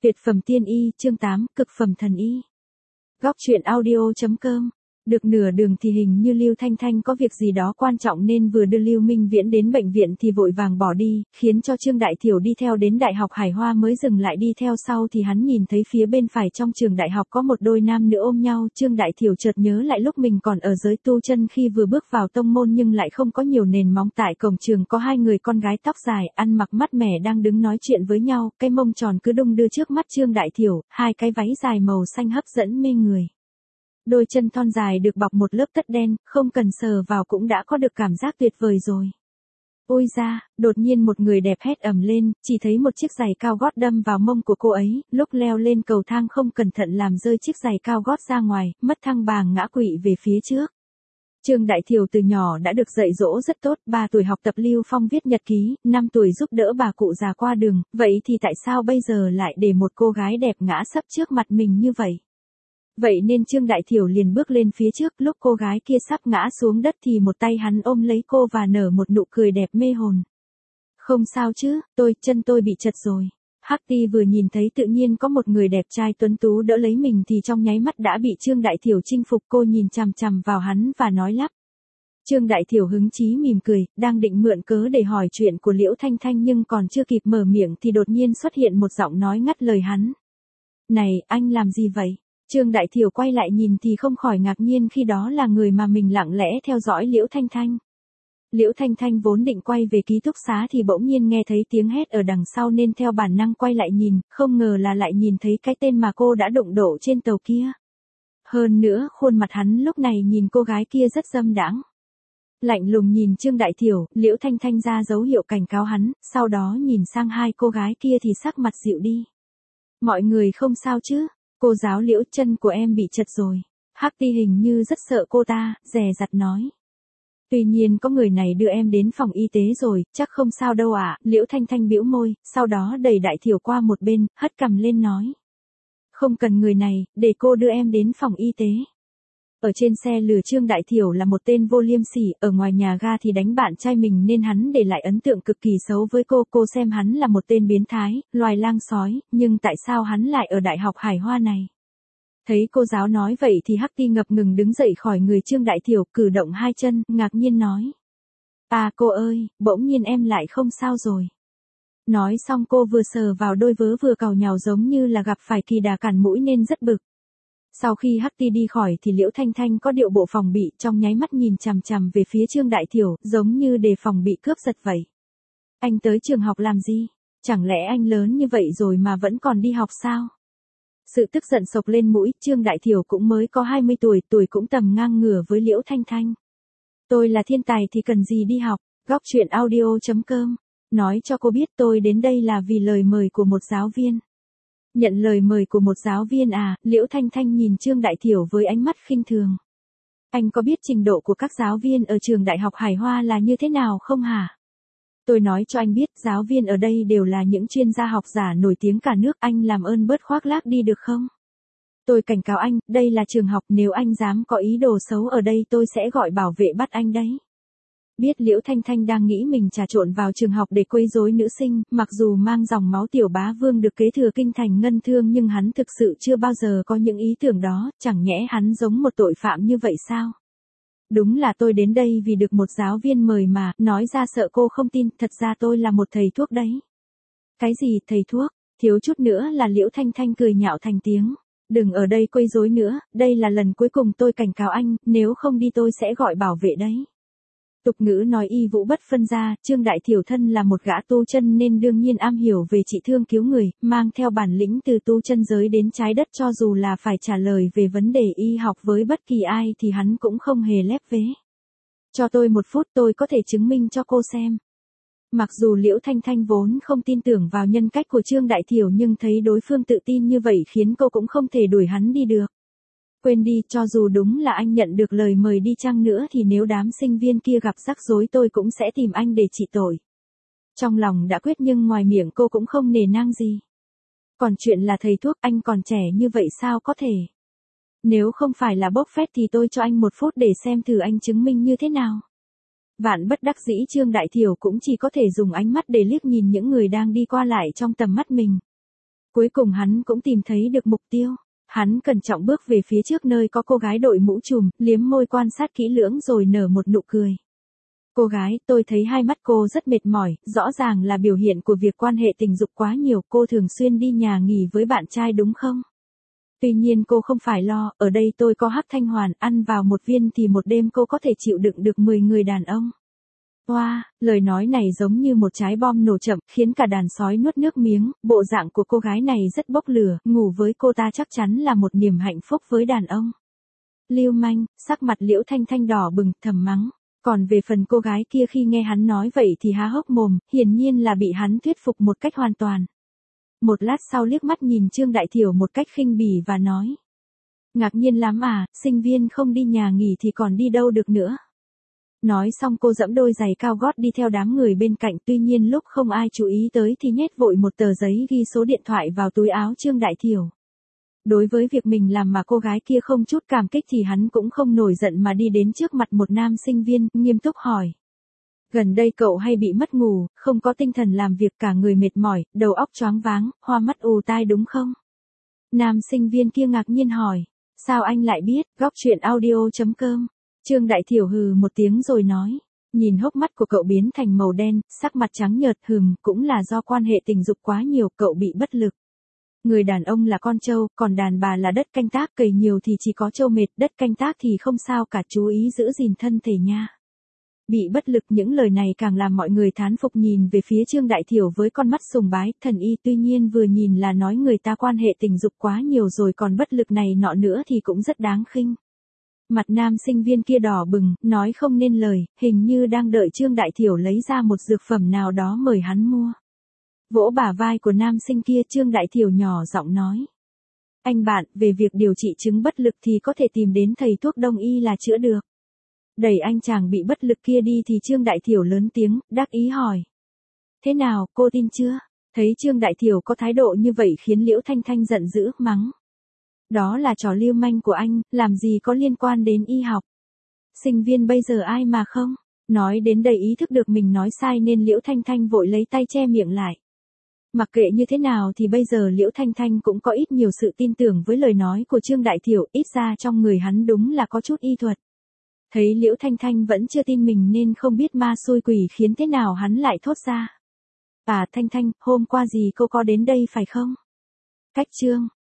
Tuyệt phẩm tiên y, chương 8, cực phẩm thần y. Góc truyện audio.com. Được nửa đường thì hình như Lưu Thanh Thanh có việc gì đó quan trọng nên vừa đưa Lưu Minh Viễn đến bệnh viện thì vội vàng bỏ đi, khiến cho Trương Đại Thiểu đi theo đến Đại học Hải Hoa mới dừng lại đi theo sau thì hắn nhìn thấy phía bên phải trong trường đại học có một đôi nam nữ ôm nhau. Trương Đại Thiểu chợt nhớ lại lúc mình còn ở giới tu chân khi vừa bước vào tông môn nhưng lại không có nhiều nền móng, tại cổng trường có hai người con gái tóc dài, ăn mặc mát mẻ đang đứng nói chuyện với nhau, cái mông tròn cứ đung đưa trước mắt Trương Đại Thiểu, hai cái váy dài màu xanh hấp dẫn mê người. Đôi chân thon dài được bọc một lớp tất đen, không cần sờ vào cũng đã có được cảm giác tuyệt vời rồi. Ôi da, đột nhiên một người đẹp hét ầm lên, chỉ thấy một chiếc giày cao gót đâm vào mông của cô ấy, lúc leo lên cầu thang không cẩn thận làm rơi chiếc giày cao gót ra ngoài, mất thăng bằng ngã quỵ về phía trước. Trương Đại Thiểu từ nhỏ đã được dạy dỗ rất tốt, 3 tuổi học tập Lưu Phong viết nhật ký, 5 tuổi giúp đỡ bà cụ già qua đường, vậy thì tại sao bây giờ lại để một cô gái đẹp ngã sấp trước mặt mình như vậy? Vậy nên Trương Đại Thiểu liền bước lên phía trước, lúc cô gái kia sắp ngã xuống đất thì một tay hắn ôm lấy cô và nở một nụ cười đẹp mê hồn. Không sao chứ, chân tôi bị trật rồi. Hắc Ti vừa nhìn thấy tự nhiên có một người đẹp trai tuấn tú đỡ lấy mình thì trong nháy mắt đã bị Trương Đại Thiểu chinh phục. Cô nhìn chằm chằm vào hắn và nói lắp. Trương Đại Thiểu hứng chí mỉm cười, đang định mượn cớ để hỏi chuyện của Liễu Thanh Thanh nhưng còn chưa kịp mở miệng thì đột nhiên xuất hiện một giọng nói ngắt lời hắn. Này, anh làm gì vậy? Trương Đại Thiểu quay lại nhìn thì không khỏi ngạc nhiên khi đó là người mà mình lặng lẽ theo dõi Liễu Thanh Thanh. Liễu Thanh Thanh vốn định quay về ký túc xá thì bỗng nhiên nghe thấy tiếng hét ở đằng sau nên theo bản năng quay lại nhìn, không ngờ là lại nhìn thấy cái tên mà cô đã đụng độ trên tàu kia. Hơn nữa, khuôn mặt hắn lúc này nhìn cô gái kia rất dâm đãng. Lạnh lùng nhìn Trương Đại Thiểu, Liễu Thanh Thanh ra dấu hiệu cảnh cáo hắn, sau đó nhìn sang hai cô gái kia thì sắc mặt dịu đi. Mọi người không sao chứ? Cô giáo Liễu, chân của em bị trật rồi. Hắc Ti hình như rất sợ cô ta, dè dặt nói. Tuy nhiên có người này đưa em đến phòng y tế rồi, chắc không sao đâu ạ. Liễu Thanh Thanh bĩu môi, sau đó đẩy Đại Thiểu qua một bên, hất cằm lên nói. Không cần người này, để cô đưa em đến phòng y tế. Ở trên xe lừa Trương Đại Thiểu là một tên vô liêm sỉ, ở ngoài nhà ga thì đánh bạn trai mình nên hắn để lại ấn tượng cực kỳ xấu với cô xem hắn là một tên biến thái, loài lang sói, nhưng tại sao hắn lại ở Đại học Hải Hoa này? Thấy cô giáo nói vậy thì Hắc Ti ngập ngừng đứng dậy khỏi người Trương Đại Thiểu, cử động hai chân, ngạc nhiên nói. À cô ơi, bỗng nhiên em lại không sao rồi. Nói xong cô vừa sờ vào đôi vớ vừa càu nhàu giống như là gặp phải kỳ đà cản mũi nên rất bực. Sau khi Hắc Ti đi khỏi thì Liễu Thanh Thanh có điệu bộ phòng bị, trong nháy mắt nhìn chằm chằm về phía Trương Đại Thiểu, giống như đề phòng bị cướp giật vậy. Anh tới trường học làm gì? Chẳng lẽ anh lớn như vậy rồi mà vẫn còn đi học sao? Sự tức giận sộc lên mũi, Trương Đại Thiểu cũng mới có 20 tuổi cũng tầm ngang ngửa với Liễu Thanh Thanh. Tôi là thiên tài thì cần gì đi học? Góc truyện audio.com. Nói cho cô biết tôi đến đây là vì lời mời của một giáo viên. Nhận lời mời của một giáo viên à? Liễu Thanh Thanh nhìn Trương Đại Thiểu với ánh mắt khinh thường. Anh có biết trình độ của các giáo viên ở trường Đại học Hải Hoa là như thế nào không hả? Tôi nói cho anh biết, giáo viên ở đây đều là những chuyên gia học giả nổi tiếng cả nước, anh làm ơn bớt khoác lác đi được không? Tôi cảnh cáo anh, đây là trường học, nếu anh dám có ý đồ xấu ở đây tôi sẽ gọi bảo vệ bắt anh đấy. Biết Liễu Thanh Thanh đang nghĩ mình trà trộn vào trường học để quấy rối nữ sinh, mặc dù mang dòng máu Tiểu Bá Vương được kế thừa kinh thành ngân thương nhưng hắn thực sự chưa bao giờ có những ý tưởng đó, chẳng nhẽ hắn giống một tội phạm như vậy sao? Đúng là tôi đến đây vì được một giáo viên mời mà, nói ra sợ cô không tin, thật ra tôi là một thầy thuốc đấy. Cái gì thầy thuốc? Thiếu chút nữa là Liễu Thanh Thanh cười nhạo thành tiếng. Đừng ở đây quấy rối nữa, đây là lần cuối cùng tôi cảnh cáo anh, nếu không đi tôi sẽ gọi bảo vệ đấy. Tục ngữ nói y vũ bất phân gia, Trương Đại Thiểu thân là một gã tu chân nên đương nhiên am hiểu về trị thương cứu người, mang theo bản lĩnh từ tu chân giới đến trái đất, cho dù là phải trả lời về vấn đề y học với bất kỳ ai thì hắn cũng không hề lép vế. Cho tôi 1 phút tôi có thể chứng minh cho cô xem. Mặc dù Liễu Thanh Thanh vốn không tin tưởng vào nhân cách của Trương Đại Thiểu nhưng thấy đối phương tự tin như vậy khiến cô cũng không thể đuổi hắn đi được. Quên đi, cho dù đúng là anh nhận được lời mời đi chăng nữa thì nếu đám sinh viên kia gặp rắc rối tôi cũng sẽ tìm anh để trị tội. Trong lòng đã quyết nhưng ngoài miệng cô cũng không nề nang gì. Còn chuyện là thầy thuốc, anh còn trẻ như vậy sao có thể? Nếu không phải là bốc phét thì tôi cho anh 1 phút để xem thử anh chứng minh như thế nào. Vạn bất đắc dĩ Trương Đại Thiểu cũng chỉ có thể dùng ánh mắt để liếc nhìn những người đang đi qua lại trong tầm mắt mình. Cuối cùng hắn cũng tìm thấy được mục tiêu. Hắn cẩn trọng bước về phía trước nơi có cô gái đội mũ trùm, liếm môi quan sát kỹ lưỡng rồi nở một nụ cười. Cô gái, tôi thấy hai mắt cô rất mệt mỏi, rõ ràng là biểu hiện của việc quan hệ tình dục quá nhiều, cô thường xuyên đi nhà nghỉ với bạn trai đúng không? Tuy nhiên cô không phải lo, ở đây tôi có hắc thanh hoàn, ăn vào một viên thì một đêm cô có thể chịu đựng được 10 người đàn ông. Wow, lời nói này giống như một trái bom nổ chậm, khiến cả đàn sói nuốt nước miếng, bộ dạng của cô gái này rất bốc lửa, ngủ với cô ta chắc chắn là một niềm hạnh phúc với đàn ông. Lưu manh, sắc mặt Liễu Thanh Thanh đỏ bừng, thầm mắng. Còn về phần cô gái kia khi nghe hắn nói vậy thì há hốc mồm, hiển nhiên là bị hắn thuyết phục một cách hoàn toàn. Một lát sau liếc mắt nhìn Trương Đại Thiểu một cách khinh bỉ và nói. Ngạc nhiên lắm à, sinh viên không đi nhà nghỉ thì còn đi đâu được nữa. Nói xong cô giẫm đôi giày cao gót đi theo đám người bên cạnh, tuy nhiên lúc không ai chú ý tới thì nhét vội một tờ giấy ghi số điện thoại vào túi áo Trương Đại Thiểu. Đối với việc mình làm mà cô gái kia không chút cảm kích thì hắn cũng không nổi giận mà đi đến trước mặt một nam sinh viên, nghiêm túc hỏi. Gần đây cậu hay bị mất ngủ, không có tinh thần làm việc, cả người mệt mỏi, đầu óc choáng váng, hoa mắt ù tai đúng không? Nam sinh viên kia ngạc nhiên hỏi. Sao anh lại biết? Góc truyện audio.com. Trương Đại Thiểu hừ một tiếng rồi nói. Nhìn hốc mắt của cậu biến thành màu đen, sắc mặt trắng nhợt, cũng là do quan hệ tình dục quá nhiều, cậu bị bất lực. Người đàn ông là con trâu, còn đàn bà là đất canh tác, cày nhiều thì chỉ có trâu mệt, đất canh tác thì không sao cả, chú ý giữ gìn thân thể nha. Bị bất lực, những lời này càng làm mọi người thán phục nhìn về phía Trương Đại Thiểu với con mắt sùng bái, thần y, tuy nhiên vừa nhìn là nói người ta quan hệ tình dục quá nhiều rồi còn bất lực này nọ nữa thì cũng rất đáng khinh. Mặt nam sinh viên kia đỏ bừng, nói không nên lời, hình như đang đợi Trương Đại Thiểu lấy ra một dược phẩm nào đó mời hắn mua. Vỗ bả vai của nam sinh kia, Trương Đại Thiểu nhỏ giọng nói. Anh bạn, về việc điều trị chứng bất lực thì có thể tìm đến thầy thuốc đông y là chữa được. Đẩy anh chàng bị bất lực kia đi thì Trương Đại Thiểu lớn tiếng, đắc ý hỏi. Thế nào, cô tin chưa? Thấy Trương Đại Thiểu có thái độ như vậy khiến Liễu Thanh Thanh giận dữ, mắng. Đó là trò lưu manh của anh, làm gì có liên quan đến y học. Sinh viên bây giờ ai mà không? Nói đến đây ý thức được mình nói sai nên Liễu Thanh Thanh vội lấy tay che miệng lại. Mặc kệ như thế nào thì bây giờ Liễu Thanh Thanh cũng có ít nhiều sự tin tưởng với lời nói của Trương Đại Thiểu, ít ra trong người hắn đúng là có chút y thuật. Thấy Liễu Thanh Thanh vẫn chưa tin mình nên không biết ma xui quỷ khiến thế nào hắn lại thốt ra. À Thanh Thanh, hôm qua gì cô có đến đây phải không? Cách Trương